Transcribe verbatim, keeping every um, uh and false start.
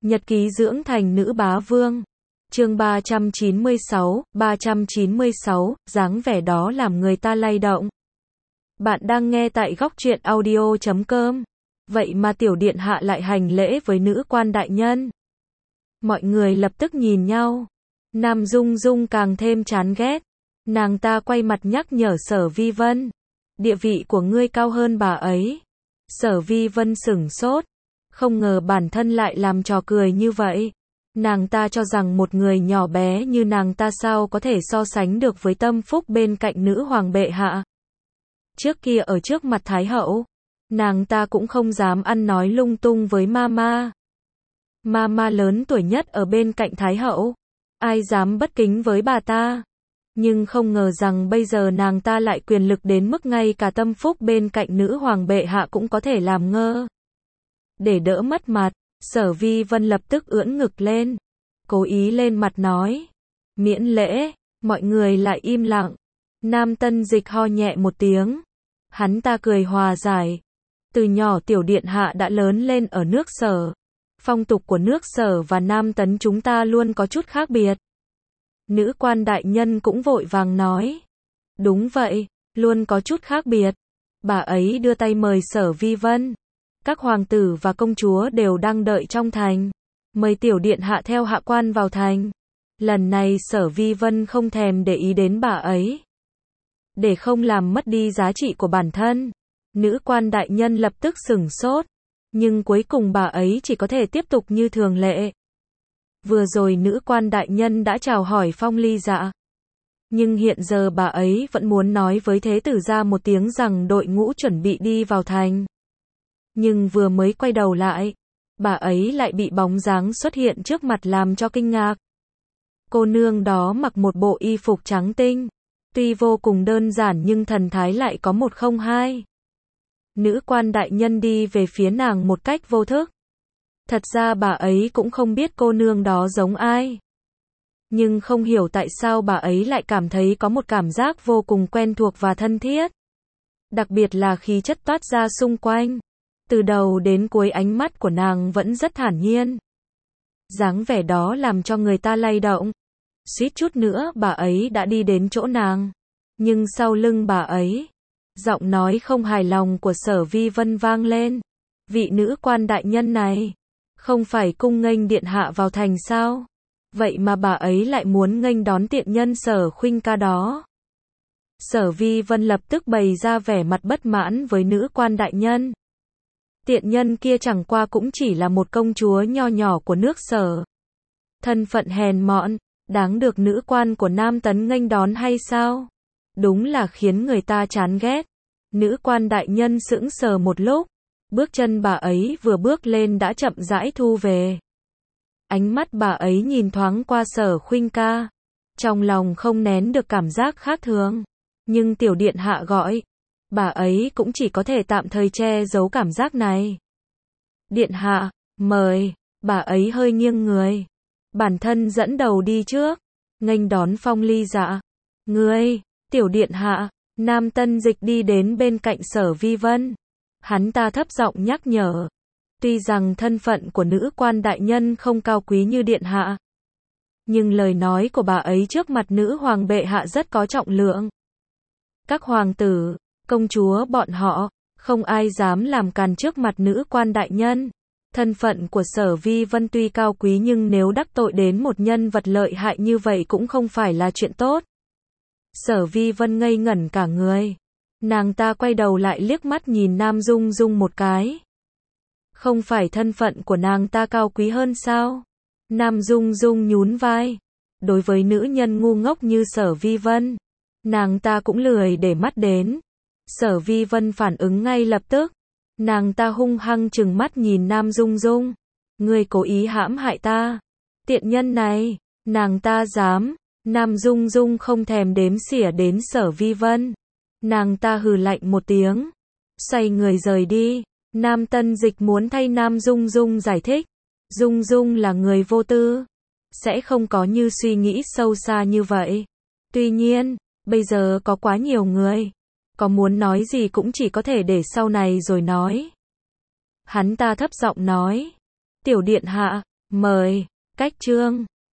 Nhật ký dưỡng thành nữ bá vương. Chương ba trăm chín mươi sáu, ba trăm chín mươi sáu, dáng vẻ đó làm người ta lay động. Bạn đang nghe tại góc truyện audio chấm com. Vậy mà tiểu điện hạ lại hành lễ với nữ quan đại nhân. Mọi người lập tức nhìn nhau. Nam Dung Dung càng thêm chán ghét. Nàng ta quay mặt nhắc nhở Sở Vi Vân. Địa vị của ngươi cao hơn bà ấy. Sở Vi Vân sửng sốt. Không ngờ bản thân lại làm trò cười như vậy. Nàng ta cho rằng một người nhỏ bé như nàng ta sao có thể so sánh được với tâm phúc bên cạnh nữ hoàng bệ hạ. Trước kia ở trước mặt Thái hậu, nàng ta cũng không dám ăn nói lung tung với Mama. Mama lớn tuổi nhất ở bên cạnh Thái hậu, ai dám bất kính với bà ta. Nhưng không ngờ rằng bây giờ nàng ta lại quyền lực đến mức ngay cả tâm phúc bên cạnh nữ hoàng bệ hạ cũng có thể làm ngơ. Để đỡ mất mặt, Sở Vi Vân lập tức ưỡn ngực lên, cố ý lên mặt nói, miễn lễ. Mọi người lại im lặng. Nam Tân Dịch ho nhẹ một tiếng. Hắn ta cười hòa giải. Từ nhỏ tiểu điện hạ đã lớn lên ở nước Sở. Phong tục của nước Sở và Nam Tấn chúng ta luôn có chút khác biệt. Nữ quan đại nhân cũng vội vàng nói. Đúng vậy, luôn có chút khác biệt. Bà ấy đưa tay mời Sở Vi Vân. Các hoàng tử và công chúa đều đang đợi trong thành. Mời tiểu điện hạ theo hạ quan vào thành. Lần này Sở Vi Vân không thèm để ý đến bà ấy. Để không làm mất đi giá trị của bản thân, nữ quan đại nhân lập tức sửng sốt. Nhưng cuối cùng bà ấy chỉ có thể tiếp tục như thường lệ. Vừa rồi nữ quan đại nhân đã chào hỏi Phong Ly Dạ. Nhưng hiện giờ bà ấy vẫn muốn nói với thế tử gia một tiếng rằng đội ngũ chuẩn bị đi vào thành. Nhưng vừa mới quay đầu lại, bà ấy lại bị bóng dáng xuất hiện trước mặt làm cho kinh ngạc. Cô nương đó mặc một bộ y phục trắng tinh, tuy vô cùng đơn giản nhưng thần thái lại có một không hai. Nữ quan đại nhân đi về phía nàng một cách vô thức. Thật ra bà ấy cũng không biết cô nương đó giống ai. Nhưng không hiểu tại sao bà ấy lại cảm thấy có một cảm giác vô cùng quen thuộc và thân thiết. Đặc biệt là khí chất toát ra xung quanh. Từ đầu đến cuối ánh mắt của nàng vẫn rất thản nhiên. Dáng vẻ đó làm cho người ta lay động. Suýt chút nữa bà ấy đã đi đến chỗ nàng. Nhưng sau lưng bà ấy, giọng nói không hài lòng của Sở Vi Vân vang lên. Vị nữ quan đại nhân này, không phải cung nghênh điện hạ vào thành sao? Vậy mà bà ấy lại muốn nghênh đón tiện nhân Sở Khuynh ca đó. Sở Vi Vân lập tức bày ra vẻ mặt bất mãn với nữ quan đại nhân. Tiện nhân kia chẳng qua cũng chỉ là một công chúa nho nhỏ của nước Sở. Thân phận hèn mọn, đáng được nữ quan của Nam Tấn nghênh đón hay sao? Đúng là khiến người ta chán ghét. Nữ quan đại nhân sững sờ một lúc. Bước chân bà ấy vừa bước lên đã chậm rãi thu về. Ánh mắt bà ấy nhìn thoáng qua Sở Khuynh ca. Trong lòng không nén được cảm giác khác thường. Nhưng tiểu điện hạ gọi. Bà ấy cũng chỉ có thể tạm thời che giấu cảm giác này. Điện hạ, mời. Bà ấy hơi nghiêng người. Bản thân dẫn đầu đi trước. Nghênh đón Phong Ly Dạ. Ngươi, tiểu điện hạ. Nam Tân Dịch đi đến bên cạnh Sở Vi Vân. Hắn ta thấp giọng nhắc nhở. Tuy rằng thân phận của nữ quan đại nhân không cao quý như điện hạ. Nhưng lời nói của bà ấy trước mặt nữ hoàng bệ hạ rất có trọng lượng. Các hoàng tử, công chúa bọn họ, không ai dám làm càn trước mặt nữ quan đại nhân. Thân phận của Sở Vi Vân tuy cao quý nhưng nếu đắc tội đến một nhân vật lợi hại như vậy cũng không phải là chuyện tốt. Sở Vi Vân ngây ngẩn cả người. Nàng ta quay đầu lại liếc mắt nhìn Nam Dung Dung một cái. Không phải thân phận của nàng ta cao quý hơn sao? Nam Dung Dung nhún vai. Đối với nữ nhân ngu ngốc như Sở Vi Vân, nàng ta cũng lười để mắt đến. Sở Vi Vân phản ứng ngay lập tức. Nàng ta hung hăng trừng mắt nhìn Nam Dung Dung. Ngươi cố ý hãm hại ta. Tiện nhân này, nàng ta dám. Nam Dung Dung không thèm đếm xỉa đến Sở Vi Vân. Nàng ta hừ lạnh một tiếng. Xoay người rời đi. Nam Tân Dịch muốn thay Nam Dung Dung giải thích. Dung Dung là người vô tư. Sẽ không có như suy nghĩ sâu xa như vậy. Tuy nhiên, bây giờ có quá nhiều người. Có muốn nói gì cũng chỉ có thể để sau này rồi nói. Hắn ta thấp giọng nói. Tiểu điện hạ, Mời. Cách chương